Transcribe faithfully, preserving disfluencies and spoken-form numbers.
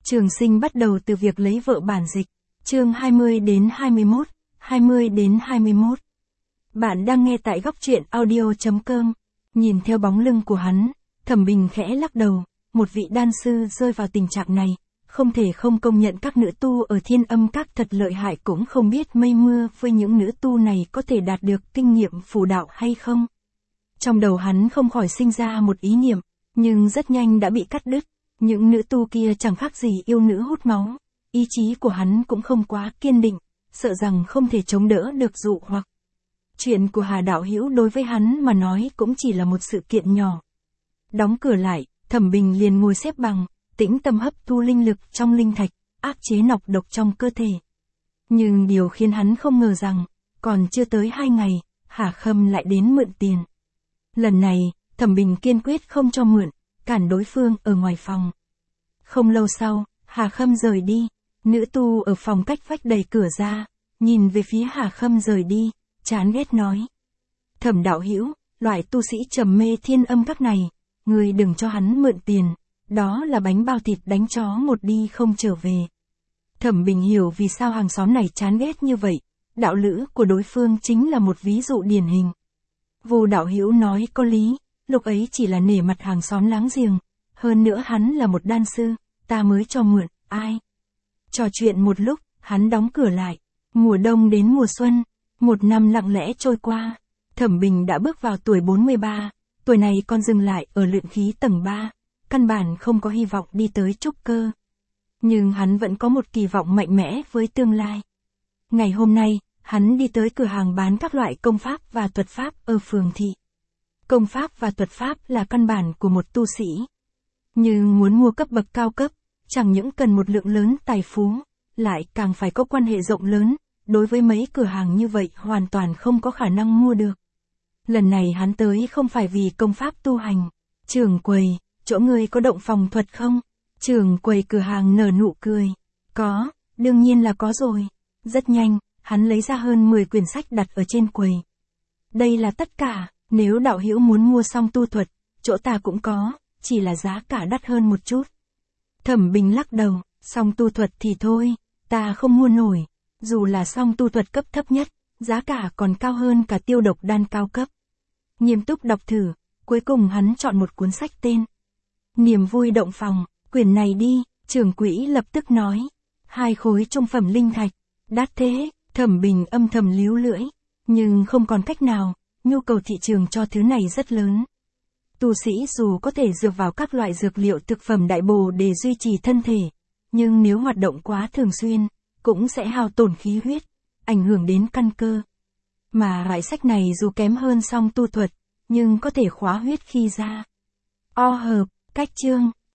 Trường Sinh bắt đầu từ việc lấy vợ bản dịch. Chương hai mươi đến hai mươi mốt, hai mươi đến hai mươi mốt. Bạn đang nghe tại góc truyện audio chấm com. Nhìn theo bóng lưng của hắn, Thẩm Bình khẽ lắc đầu, một vị đan sư rơi vào tình trạng này, không thể không công nhận các nữ tu ở Thiên Âm Các thật lợi hại, cũng không biết mây mưa với những nữ tu này có thể đạt được kinh nghiệm phù đạo hay không. Trong đầu hắn không khỏi sinh ra một ý niệm, nhưng rất nhanh đã bị cắt đứt. Những nữ tu kia chẳng khác gì yêu nữ hút máu, ý chí của hắn cũng không quá kiên định, sợ rằng không thể chống đỡ được dụ hoặc. Chuyện của Hà đạo hữu đối với hắn mà nói cũng chỉ là một sự kiện nhỏ. Đóng cửa lại, Thẩm Bình liền ngồi xếp bằng, tĩnh tâm hấp thu linh lực trong linh thạch, áp chế nọc độc trong cơ thể. Nhưng điều khiến hắn không ngờ rằng, còn chưa tới hai ngày, Hà Khâm lại đến mượn tiền. Lần này, Thẩm Bình kiên quyết không cho mượn, cản đối phương ở ngoài phòng. Không lâu sau, Hà Khâm rời đi, nữ tu ở phòng cách vách đẩy cửa ra, nhìn về phía Hà Khâm rời đi, chán ghét nói. Thẩm đạo hữu, loại tu sĩ trầm mê Thiên Âm Các này, người đừng cho hắn mượn tiền, đó là bánh bao thịt đánh chó một đi không trở về. Thẩm Bình hiểu vì sao hàng xóm này chán ghét như vậy, đạo lữ của đối phương chính là một ví dụ điển hình. Vô đạo hữu nói có lý, lúc ấy chỉ là nể mặt hàng xóm láng giềng, hơn nữa hắn là một đan sư, ta mới cho mượn, ai. Trò chuyện một lúc, hắn đóng cửa lại. Mùa đông đến mùa xuân, một năm lặng lẽ trôi qua, Thẩm Bình đã bước vào tuổi bốn mươi ba, tuổi này còn dừng lại ở luyện khí tầng ba, căn bản không có hy vọng đi tới trúc cơ. Nhưng hắn vẫn có một kỳ vọng mạnh mẽ với tương lai. Ngày hôm nay, hắn đi tới cửa hàng bán các loại công pháp và thuật pháp ở phường thị. Công pháp và thuật pháp là căn bản của một tu sĩ. Nhưng muốn mua cấp bậc cao cấp, chẳng những cần một lượng lớn tài phú, lại càng phải có quan hệ rộng lớn, đối với mấy cửa hàng như vậy hoàn toàn không có khả năng mua được. Lần này hắn tới không phải vì công pháp tu hành. Trưởng quầy, chỗ ngươi có động phòng thuật không? Trưởng quầy cửa hàng nở nụ cười. Có, đương nhiên là có rồi. Rất nhanh, hắn lấy ra hơn mười quyển sách đặt ở trên quầy. Đây là tất cả, nếu đạo hữu muốn mua song tu thuật, chỗ ta cũng có, chỉ là giá cả đắt hơn một chút. Thẩm Bình lắc đầu, song tu thuật thì thôi, ta không mua nổi. Dù là song tu thuật cấp thấp nhất, giá cả còn cao hơn cả tiêu độc đan cao cấp. Nghiêm túc đọc thử, cuối cùng hắn chọn một cuốn sách tên Niềm vui động phòng, quyển này đi, trưởng quỹ lập tức nói. Hai khối trung phẩm linh thạch, đắt thế, Thẩm Bình âm thầm líu lưỡi, nhưng không còn cách nào, nhu cầu thị trường cho thứ này rất lớn. Tu sĩ dù có thể dựa vào các loại dược liệu thực phẩm đại bổ để duy trì thân thể, nhưng nếu hoạt động quá thường xuyên, cũng sẽ hao tổn khí huyết, ảnh hưởng đến căn cơ. Mà loại sách này dù kém hơn song tu thuật, nhưng có thể khóa huyết khi ra. O hợp, cách chương,